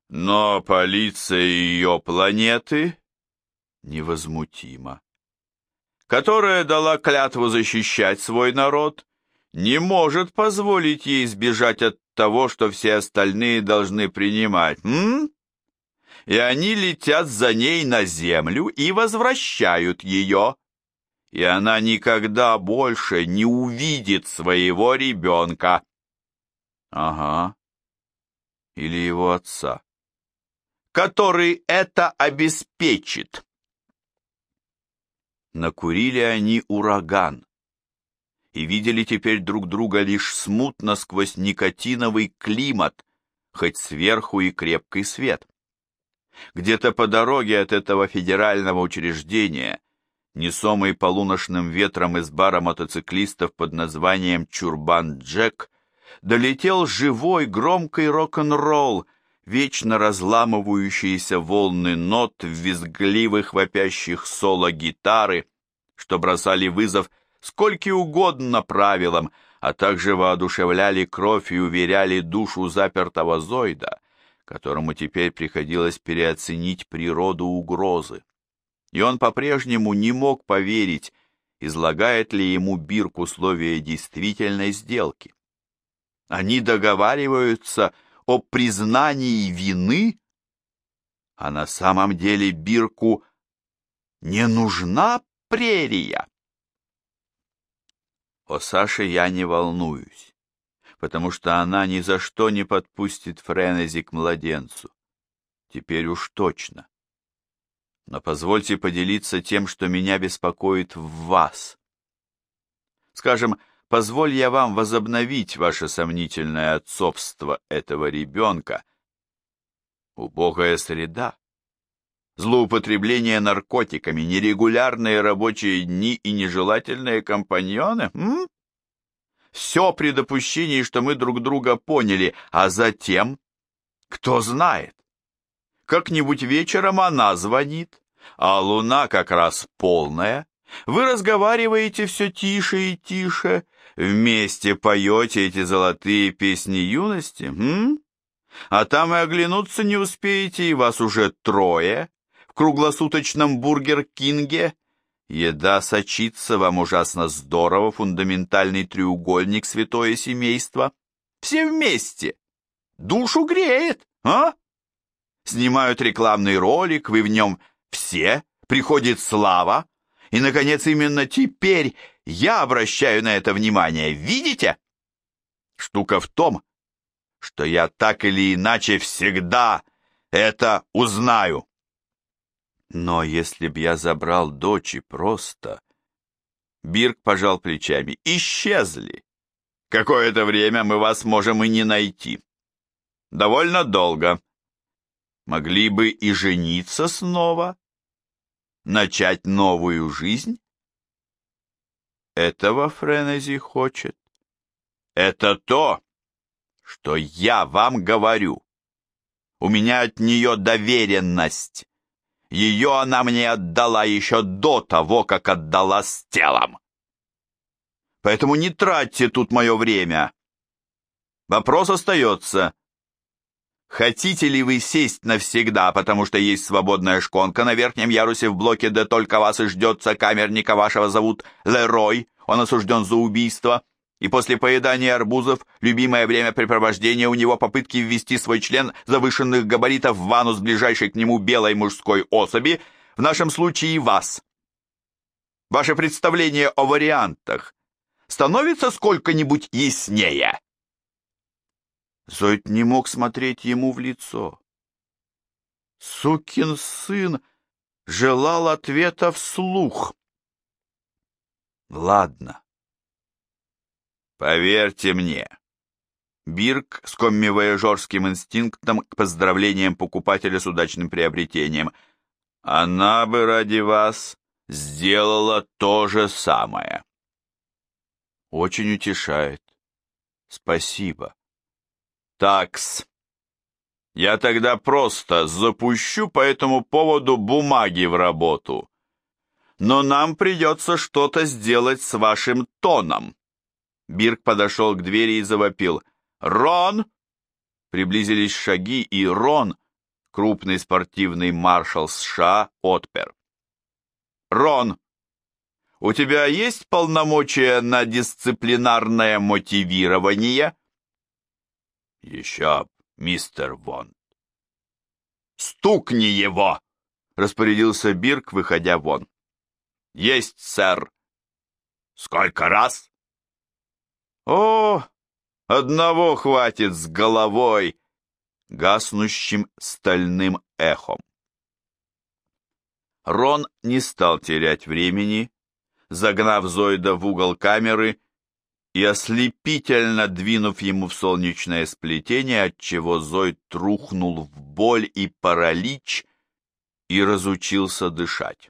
Но полиция ее планеты невозмутима, которая дала клятву защищать свой народ, не может позволить ей сбежать от того, что все остальные должны принимать. И они летят за ней на землю и возвращают ее. И она никогда больше не увидит своего ребенка. Ага. Или его отца, который это обеспечит. Накурили они ураган и видели теперь друг друга лишь смутно сквозь никотиновый климат, хоть сверху и крепкий свет. Где-то по дороге от этого федерального учреждения, несомый полуночным ветром из бара мотоциклистов под названием «Чурбан Джек», долетел живой громкий рок-н-ролл, вечно разламывающиеся волны нот в визгливых вопящих соло гитары, что бросали вызов скольки угодно правилам, а также воодушевляли кровь и уверяли душу запертого зоида, которому теперь приходилось переоценить природу угрозы. И он по-прежнему не мог поверить, излагает ли ему Бирк условия действительной сделки. Они договариваются о признании вины, а на самом деле Бирку не нужна прерия. О Саше я не волнуюсь, потому что она ни за что не подпустит Френези к младенцу. Теперь уж точно. Но позвольте поделиться тем, что меня беспокоит в вас. Скажем, позволь я вам возобновить ваше сомнительное отцовство этого ребенка. Убогая среда, злоупотребление наркотиками, нерегулярные рабочие дни и нежелательные компаньоны? Все при допущении, что мы друг друга поняли, а затем, кто знает, как-нибудь вечером она звонит, а луна как раз полная. Вы разговариваете все тише и тише, вместе поете эти золотые песни юности, А там и оглянуться не успеете, и вас уже трое. В круглосуточном Бургер Кинге еда сочится, вам ужасно здорово, фундаментальный треугольник, святое семейство. Все вместе. Душу греет, а? Снимают рекламный ролик, вы в нем все, приходит слава. И, наконец, именно теперь я обращаю на это внимание. Видите? Штука в том, что я так или иначе всегда это узнаю. Но если б я забрал дочь и просто... Бирк пожал плечами. Исчезли. Какое-то время мы вас можем и не найти. Довольно долго. Могли бы и жениться снова. Начать новую жизнь? Этого Френези хочет. Это то, что я вам говорю. У меня от нее доверенность. Ее она мне отдала еще до того, как отдала с телом. Поэтому не тратьте тут мое время. Вопрос остается. Хотите ли вы сесть навсегда, потому что есть свободная шконка на верхнем ярусе в блоке, да только вас и ждет сокамерника, вашего зовут Лерой, он осужден за убийство, и после поедания арбузов, любимое времяпрепровождение у него попытки ввести свой член завышенных габаритов в анус ближайшей к нему белой мужской особи, в нашем случае вас. Ваше представление о вариантах становится сколько-нибудь яснее? Зоид не мог смотреть ему в лицо. Сукин сын желал ответа вслух. Ладно. Поверьте мне. Бирк с коммивояжерским инстинктом к поздравлениям покупателя с удачным приобретением. Она бы ради вас сделала то же самое. Очень утешает. Спасибо. Такс. Я тогда просто запущу по этому поводу бумаги в работу. Но нам придется что-то сделать с вашим тоном. Бирк подошел к двери и завопил. «Рон!» Приблизились шаги, и Рон, крупный спортивный маршал США, отпер. «Рон, у тебя есть полномочия на дисциплинарное мотивирование?» «Еще, мистер Вон». «Стукни его!» — распорядился Бирк, выходя вон. «Есть, сэр». «Сколько раз?» «О, одного хватит с головой!» гаснущим стальным эхом. Рон не стал терять времени, загнав Зойда в угол камеры и ослепительно двинув ему в солнечное сплетение, отчего Зойд рухнул в боль и паралич и разучился дышать.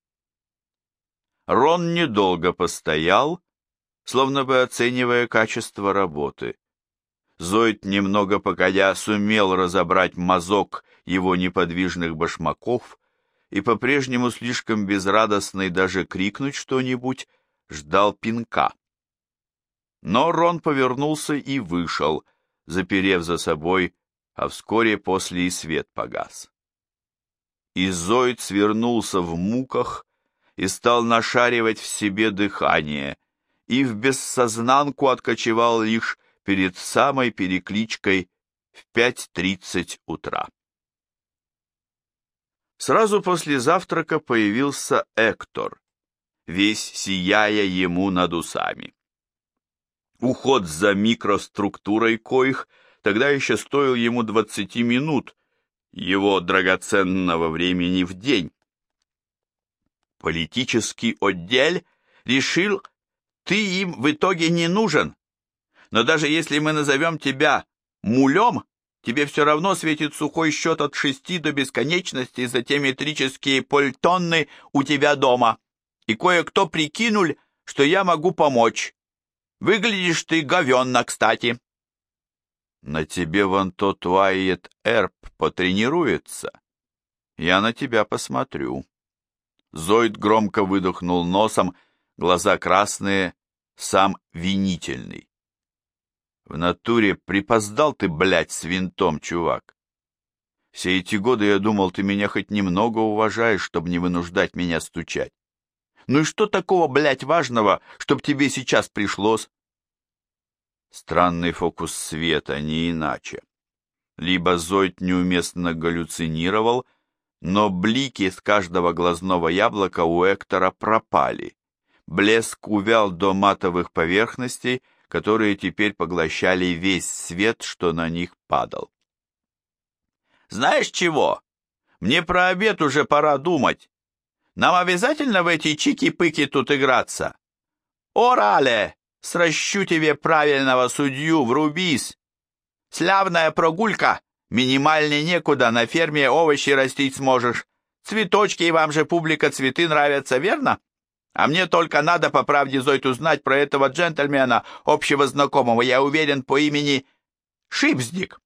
Рон недолго постоял, словно бы оценивая качество работы. Зойд, немного погодя, сумел разобрать мазок его неподвижных башмаков и, по-прежнему слишком безрадостный даже крикнуть что-нибудь, ждал пинка. Но Рон повернулся и вышел, заперев за собой, а вскоре после и свет погас. И Зойд свернулся в муках и стал нашаривать в себе дыхание, и в бессознанку откочевал лишь перед самой перекличкой в 5:30 утра. Сразу после завтрака появился Эктор, весь сияя ему над усами. Уход за микроструктурой коих тогда еще стоил ему 20 минут его драгоценного времени в день. Политический отдел решил, ты им в итоге не нужен, но даже если мы назовем тебя мулем, тебе все равно светит сухой счет от 6 до бесконечности за те метрические польтонны у тебя дома. И кое-кто прикинул, что я могу помочь. Выглядишь ты говенно, кстати. На тебе вон тот Уайет Эрп потренируется. Я на тебя посмотрю. Зойд громко выдохнул носом, глаза красные, сам винительный. В натуре припоздал ты, блядь, с винтом, чувак. Все эти годы я думал, ты меня хоть немного уважаешь, чтобы не вынуждать меня стучать. Ну и что такого, блядь, важного, чтоб тебе сейчас пришлось? Странный фокус света, не иначе. Либо Зойд неуместно галлюцинировал, но блики с каждого глазного яблока у Эктора пропали. Блеск увял до матовых поверхностей, которые теперь поглощали весь свет, что на них падал. «Знаешь чего? Мне про обед уже пора думать. Нам обязательно в эти чики-пыки тут играться? Орале, сращу тебе правильного судью, врубись. Славная прогулька, минимальнее некуда, на ферме овощи растить сможешь. Цветочки, и вам же, публика, цветы нравятся, верно? А мне только надо, по правде, Зойд, узнать про этого джентльмена, общего знакомого, я уверен, по имени Шипздик».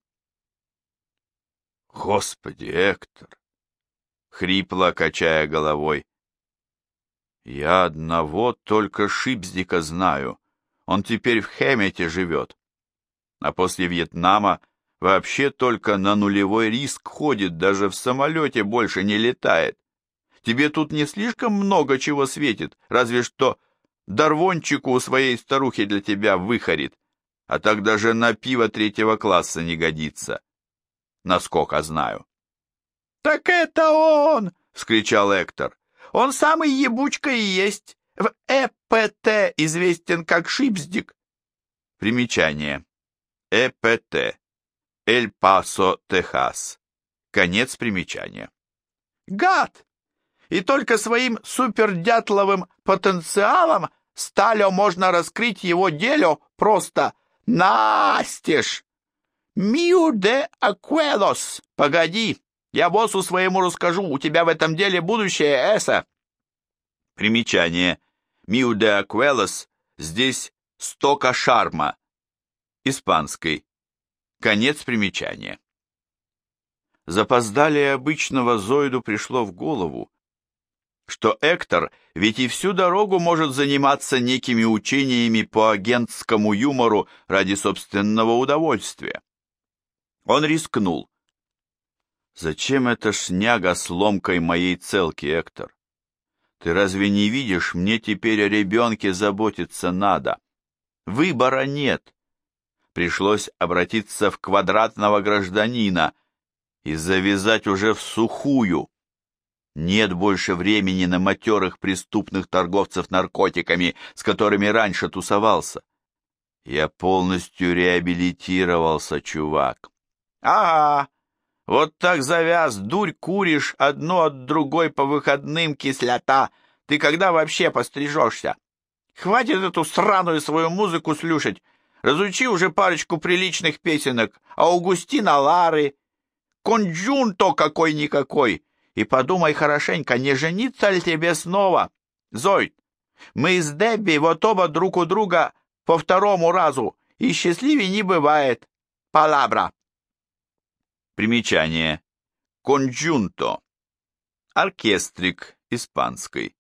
«Господи, Эктор!» — хрипло качая головой. «Я одного только Шипздика знаю. Он теперь в Хэммете живет. А после Вьетнама вообще только на нулевой риск ходит, даже в самолете больше не летает. Тебе тут не слишком много чего светит, разве что дарвончику у своей старухи для тебя выхорит, а так даже на пиво 3-го класса не годится. Насколько знаю». «Так это он!» — вскричал Эктор. «Он самый ебучка и есть. В ЭПТ известен как Шипздик». Примечание. ЭПТ. Эль-Пасо, Техас. Конец примечания. «Гад! И только своим супердятловым потенциалом сталё можно раскрыть его дело просто настежь. Миу де Акуэлос, погоди, я боссу своему расскажу, у тебя в этом деле будущее, эса». Примечание. Миу де Акуэлос, здесь стока шарма, испанский. Конец примечания. Запоздалее обычного Зойду пришло в голову, что Эктор ведь и всю дорогу может заниматься некими учениями по агентскому юмору ради собственного удовольствия. Он рискнул. Зачем эта шняга с ломкой моей целки, Эктор? Ты разве не видишь, мне теперь о ребенке заботиться надо? Выбора нет. Пришлось обратиться в квадратного гражданина и завязать уже в сухую. Нет больше времени на матерых преступных торговцев наркотиками, с которыми раньше тусовался. Я полностью реабилитировался, чувак. Ага, вот так завяз, дурь куришь, одну от другой по выходным кислота. Ты когда вообще пострижешься? Хватит эту сраную свою музыку слушать. Разучи уже парочку приличных песенок. Аугустина Лары, конджунто какой-никакой. И подумай хорошенько, не жениться ли тебе снова? Зоид, мы с Дебби вот оба друг у друга по второму разу, и счастливее не бывает. Палабра. Примечание. Конджунто. Оркестрик испанской.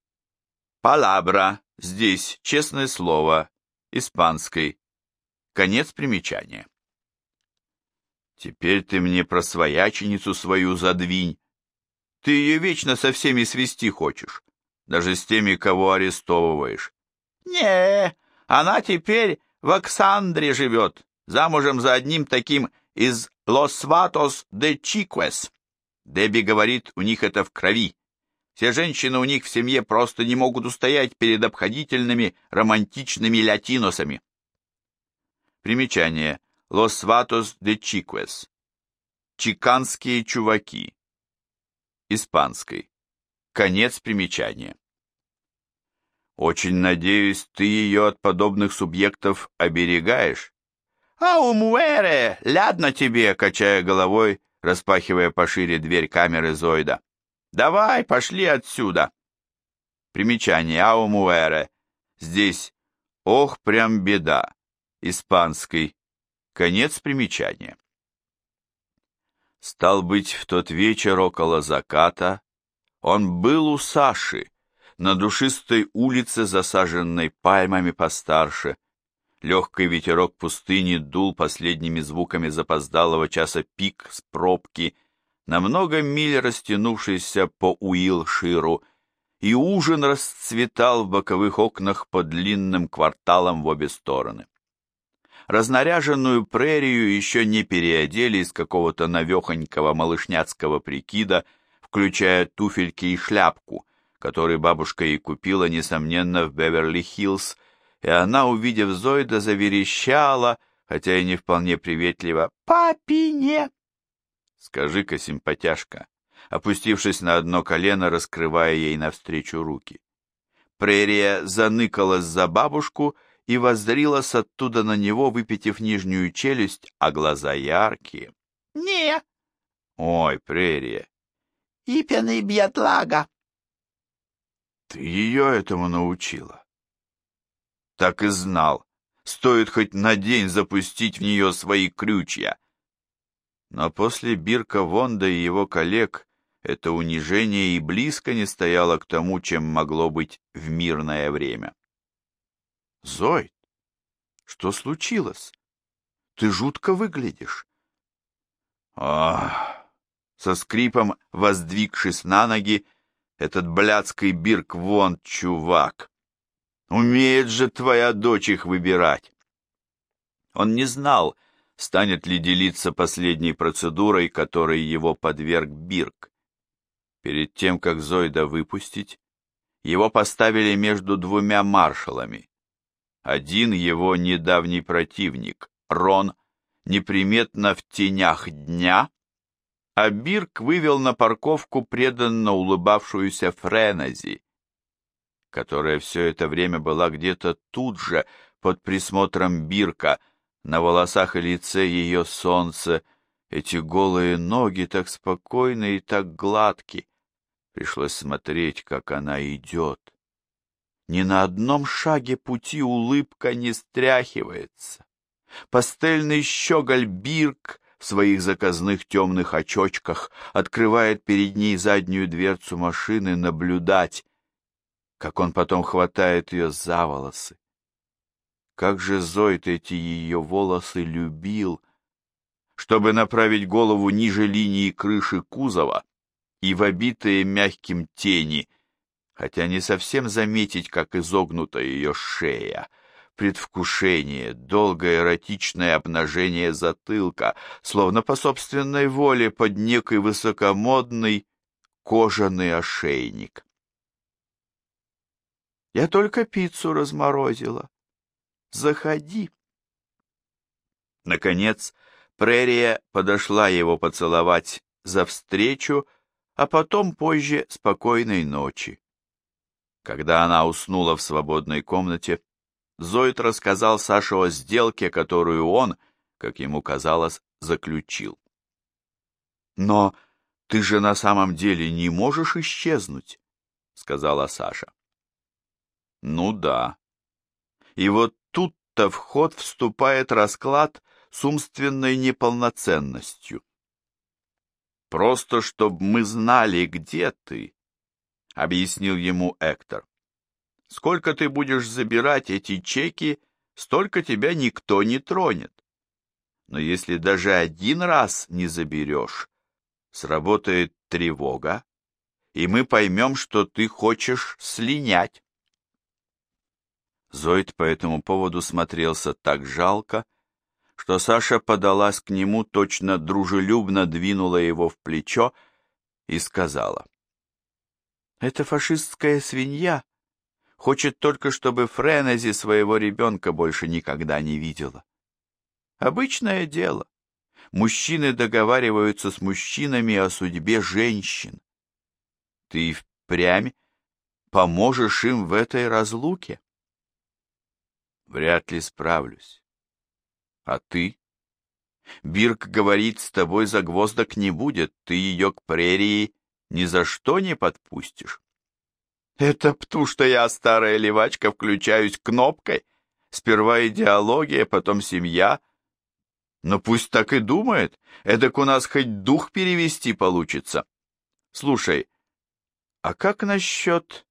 Палабра. Здесь, честное слово, испанской. Конец примечания. Теперь ты мне про свояченицу свою задвинь. Ты ее вечно со всеми свести хочешь, даже с теми, кого арестовываешь. Не, она теперь в Оксандре живет, замужем за одним таким из Лос Ватос де Чиквес. Дебби говорит, у них это в крови. Все женщины у них в семье просто не могут устоять перед обходительными, романтичными латиносами. Примечание. Лос Ватос де Чиквес. Чиканские чуваки. Испанской. Конец примечания. Очень надеюсь, ты ее от подобных субъектов оберегаешь. «Ау, муэре! Ладно тебе!» — качая головой, распахивая пошире дверь камеры Зойда. «Давай, пошли отсюда!» Примечание. «Ау, муэре!» Здесь «ох, прям беда!» Испанской. Конец примечания. Стал быть, в тот вечер около заката он был у Саши, на душистой улице, засаженной пальмами постарше. Легкий ветерок пустыни дул последними звуками запоздалого часа пик с пробки, на много миль растянувшейся по Уилширу, и ужин расцветал в боковых окнах по длинным кварталам в обе стороны. Разнаряженную прерию еще не переодели из какого-то навехонького малышняцкого прикида, включая туфельки и шляпку, которые бабушка ей купила, несомненно, в Беверли-Хиллз, и она, увидев Зойда, заверещала, хотя и не вполне приветливо, «Папине!» «Скажи-ка, симпатяшка», опустившись на одно колено, раскрывая ей навстречу руки. Прерия заныкалась за бабушку и воззрилась оттуда на него, выпитив нижнюю челюсть, а глаза яркие. «Не!» «Ой, Прерия!» «Ипяный бьятлага!» «Ты ее этому научила?» «Так и знал. Стоит хоть на день запустить в нее свои крючья». Но после Бирка Вонда и его коллег это унижение и близко не стояло к тому, чем могло быть в мирное время. «Зойд, что случилось? Ты жутко выглядишь». «Ах!» Со скрипом, воздвигшись на ноги, этот блядский Бирк Вонд, чувак. Умеет же твоя дочь их выбирать. Он не знал, станет ли делиться последней процедурой, которой его подверг Бирк. Перед тем, как Зойда выпустить, его поставили между двумя маршалами. Один его недавний противник, Рон, неприметно в тенях дня, а Бирк вывел на парковку преданно улыбавшуюся Френези, которая все это время была где-то тут же, под присмотром Бирка, на волосах и лице ее солнце, эти голые ноги так спокойны и так гладки. Пришлось смотреть, как она идет. Ни на одном шаге пути улыбка не стряхивается. Пастельный щеголь Бирк в своих заказных темных очочках открывает перед ней заднюю дверцу машины наблюдать, как он потом хватает ее за волосы. Как же Зойд эти ее волосы любил! чтобы направить голову ниже линии крыши кузова и в обитые мягким тени, хотя не совсем заметить, как изогнута ее шея, предвкушение, долгое эротичное обнажение затылка, словно по собственной воле под некий высокомодный кожаный ошейник. «Я только пиццу разморозила. Заходи». Наконец, Прерия подошла его поцеловать за встречу, а потом позже спокойной ночи. Когда она уснула в свободной комнате, Зоид рассказал Саше о сделке, которую он, как ему казалось, заключил. «Но ты же на самом деле не можешь исчезнуть», — сказала Саша. «Ну да. И вот тут-то в ход вступает расклад с умственной неполноценностью. Просто чтоб мы знали, где ты», — объяснил ему Эктор. «Сколько ты будешь забирать эти чеки, столько тебя никто не тронет. Но если даже один раз не заберешь, сработает тревога, и мы поймем, что ты хочешь слинять». Зоид по этому поводу смотрелся так жалко, что Саша подалась к нему, точно дружелюбно двинула его в плечо и сказала: «Эта фашистская свинья хочет только, чтобы Френези своего ребенка больше никогда не видела. Обычное дело. Мужчины договариваются с мужчинами о судьбе женщин. Ты и впрямь поможешь им в этой разлуке?» «Вряд ли справлюсь. А ты? Бирк говорит, с тобой загвоздок не будет, ты ее к прерии ни за что не подпустишь». «Это пту, что я, старая левачка, включаюсь кнопкой. Сперва идеология, потом семья. Но пусть так и думает, эдак у нас хоть дух перевести получится. Слушай, а как насчет...»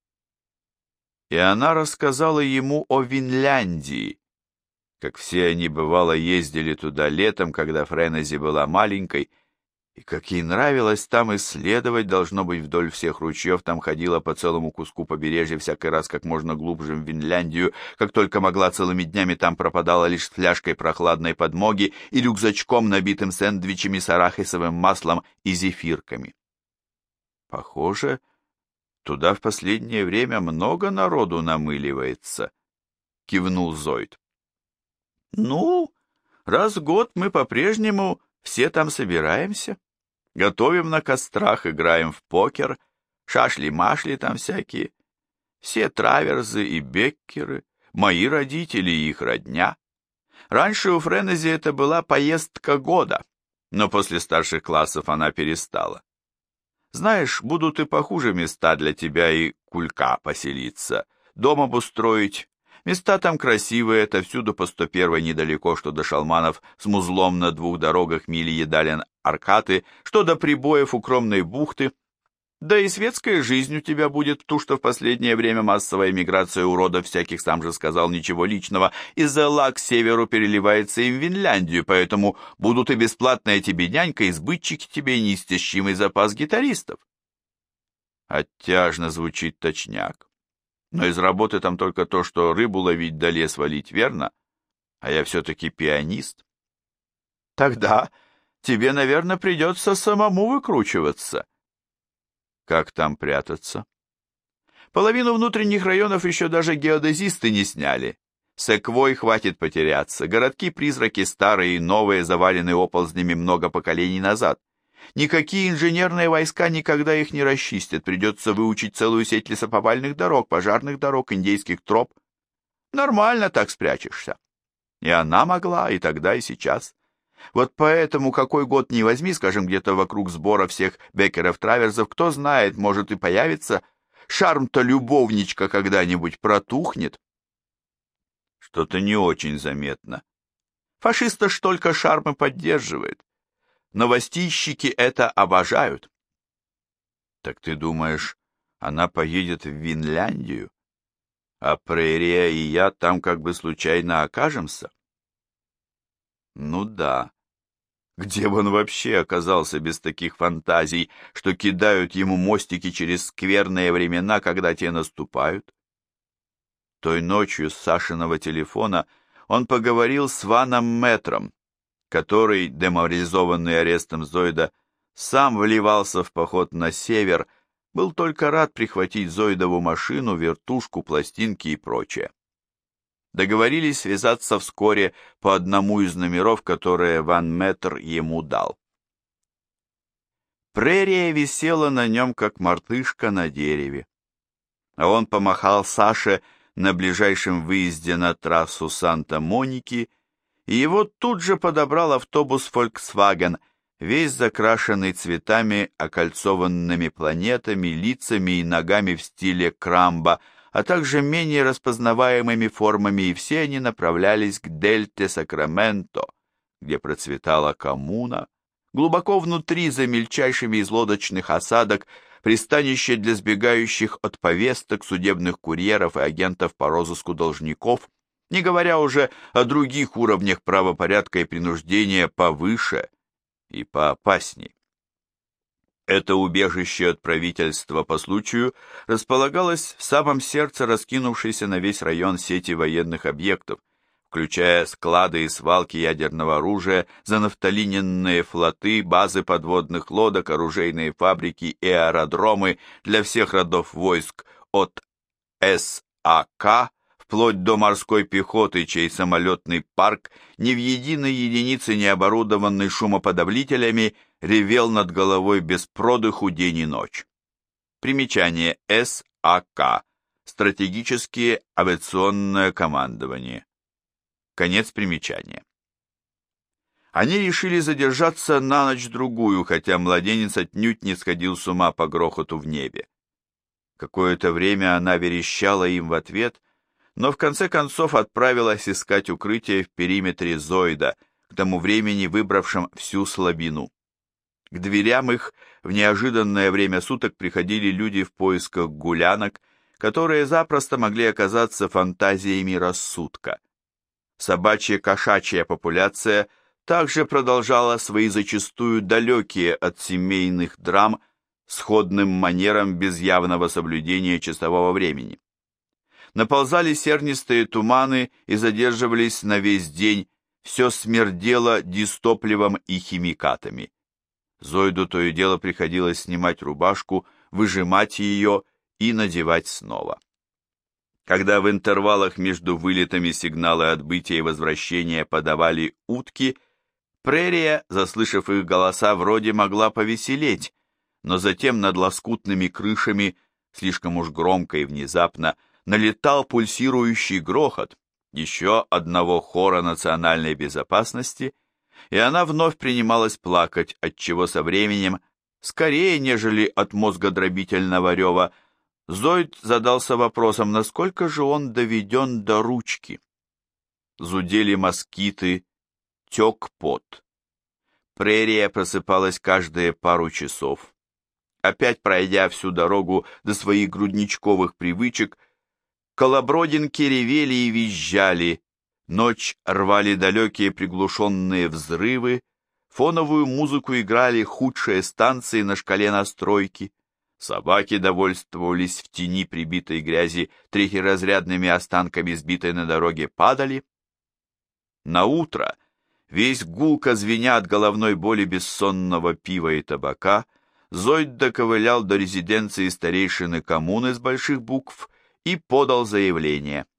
И она рассказала ему о Винляндии, как все они, бывало, ездили туда летом, когда Френези была маленькой, и как ей нравилось там исследовать, должно быть, вдоль всех ручьев, там ходила по целому куску побережья всякий раз как можно глубже в Винляндию, как только могла, целыми днями там пропадала лишь с фляжкой прохладной подмоги и рюкзачком, набитым сэндвичами с арахисовым маслом и зефирками. «Похоже, туда в последнее время много народу намыливается», — кивнул Зоид. «Ну, раз в год мы по-прежнему все там собираемся, готовим на кострах, играем в покер, шашли-машли там всякие, все траверзы и беккеры, мои родители и их родня. Раньше у Френези это была поездка года, но после старших классов она перестала. Знаешь, будут и похуже места для тебя и кулька поселиться, дом обустроить. Места там красивые, это всюду по 101-й недалеко, что до Шалманов, с музлом на 2 дорогах мили Едалин Аркаты, что до прибоев укромной бухты. Да и светская жизнь у тебя будет, ту, что в последнее время массовая миграция уродов всяких, сам же сказал, ничего личного, из-за ла к северу переливается им в Винляндию, поэтому будут и бесплатная тебе нянька, и сбытчики тебе, и неистощимый запас гитаристов. Оттяжно звучит точняк. Но из работы там только то, что рыбу ловить да лес валить, верно? А я все-таки пианист. Тогда тебе, наверное, придется самому выкручиваться. Как там прятаться? Половину внутренних районов еще даже геодезисты не сняли. С Эквой хватит потеряться. Городки-призраки старые и новые завалены оползнями много поколений назад. Никакие инженерные войска никогда их не расчистят. Придется выучить целую сеть лесоповальных дорог, пожарных дорог, индейских троп. Нормально так спрячешься. И она могла, и тогда, и сейчас. Вот поэтому какой год ни возьми, скажем, где-то вокруг сбора всех беккеров-траверзов, кто знает, может и появится. Шарм-то любовничка когда-нибудь протухнет. Что-то не очень заметно. Фашиста ж только шарм и поддерживает. Новостищики это обожают. Так ты думаешь, она поедет в Винляндию, а Прерия и я там как бы случайно окажемся? Ну да. Где бы он вообще оказался без таких фантазий, что кидают ему мостики через скверные времена, когда те наступают? Той ночью с Сашиного телефона он поговорил с Ваном Мэтром, который, деморализованный арестом Зойда, сам вливался в поход на север, был только рад прихватить Зойдову машину, вертушку, пластинки и прочее. Договорились связаться вскоре по одному из номеров, которые Ван Мэтр ему дал. Прерия висела на нем, как мартышка на дереве, а он помахал Саше на ближайшем выезде на трассу Санта-Моники, и его тут же подобрал автобус Volkswagen, весь закрашенный цветами, окольцованными планетами, лицами и ногами в стиле крамба, а также менее распознаваемыми формами, и все они направлялись к дельте Сакраменто, где процветала коммуна, глубоко внутри, за мельчайшими из лодочных осадок, пристанище для сбегающих от повесток, судебных курьеров и агентов по розыску должников, не говоря уже о других уровнях правопорядка и принуждения повыше и поопасней. Это убежище от правительства по случаю располагалось в самом сердце раскинувшейся на весь район сети военных объектов, включая склады и свалки ядерного оружия, занафталиненные флоты, базы подводных лодок, оружейные фабрики и аэродромы для всех родов войск от САК вплоть до морской пехоты, чей самолетный парк ни в единой единице не оборудованный шумоподавлителями ревел над головой без продыху день и ночь. Примечание: САК. Стратегические авиационное командование. Конец примечания. Они решили задержаться на ночь-другую, хотя младенец отнюдь не сходил с ума по грохоту в небе. Какое-то время она верещала им в ответ, но в конце концов отправилась искать укрытие в периметре Зойда, к тому времени выбравшем всю слабину. К дверям их в неожиданное время суток приходили люди в поисках гулянок, которые запросто могли оказаться фантазиями рассудка. Собачья-кошачья популяция также продолжала свои зачастую далекие от семейных драм сходным манерам без явного соблюдения часового времени. Наползали сернистые туманы и задерживались на весь день, все смердело дистопливом и химикатами. Зойду то и дело приходилось снимать рубашку, выжимать ее и надевать снова. Когда в интервалах между вылетами сигналы отбытия и возвращения подавали утки, прерия, заслышав их голоса, вроде могла повеселеть, но затем над лоскутными крышами, слишком уж громко и внезапно, налетал пульсирующий грохот еще одного хора национальной безопасности, и она вновь принималась плакать, отчего со временем, скорее, нежели от мозгодробительного рева, Зойд задался вопросом, насколько же он доведен до ручки. Зудели москиты, тек пот. Прерия просыпалась каждые пару часов. Опять пройдя всю дорогу до своих грудничковых привычек, колобродинки ревели и визжали, ночь рвали далекие приглушенные взрывы, фоновую музыку играли худшие станции на шкале настройки, собаки довольствовались в тени прибитой грязи третьеразрядными останками сбитой на дороге падали. Наутро, весь гулко звеня от головной боли бессонного пива и табака, Зойд доковылял до резиденции старейшины коммуны с больших букв и подал заявление.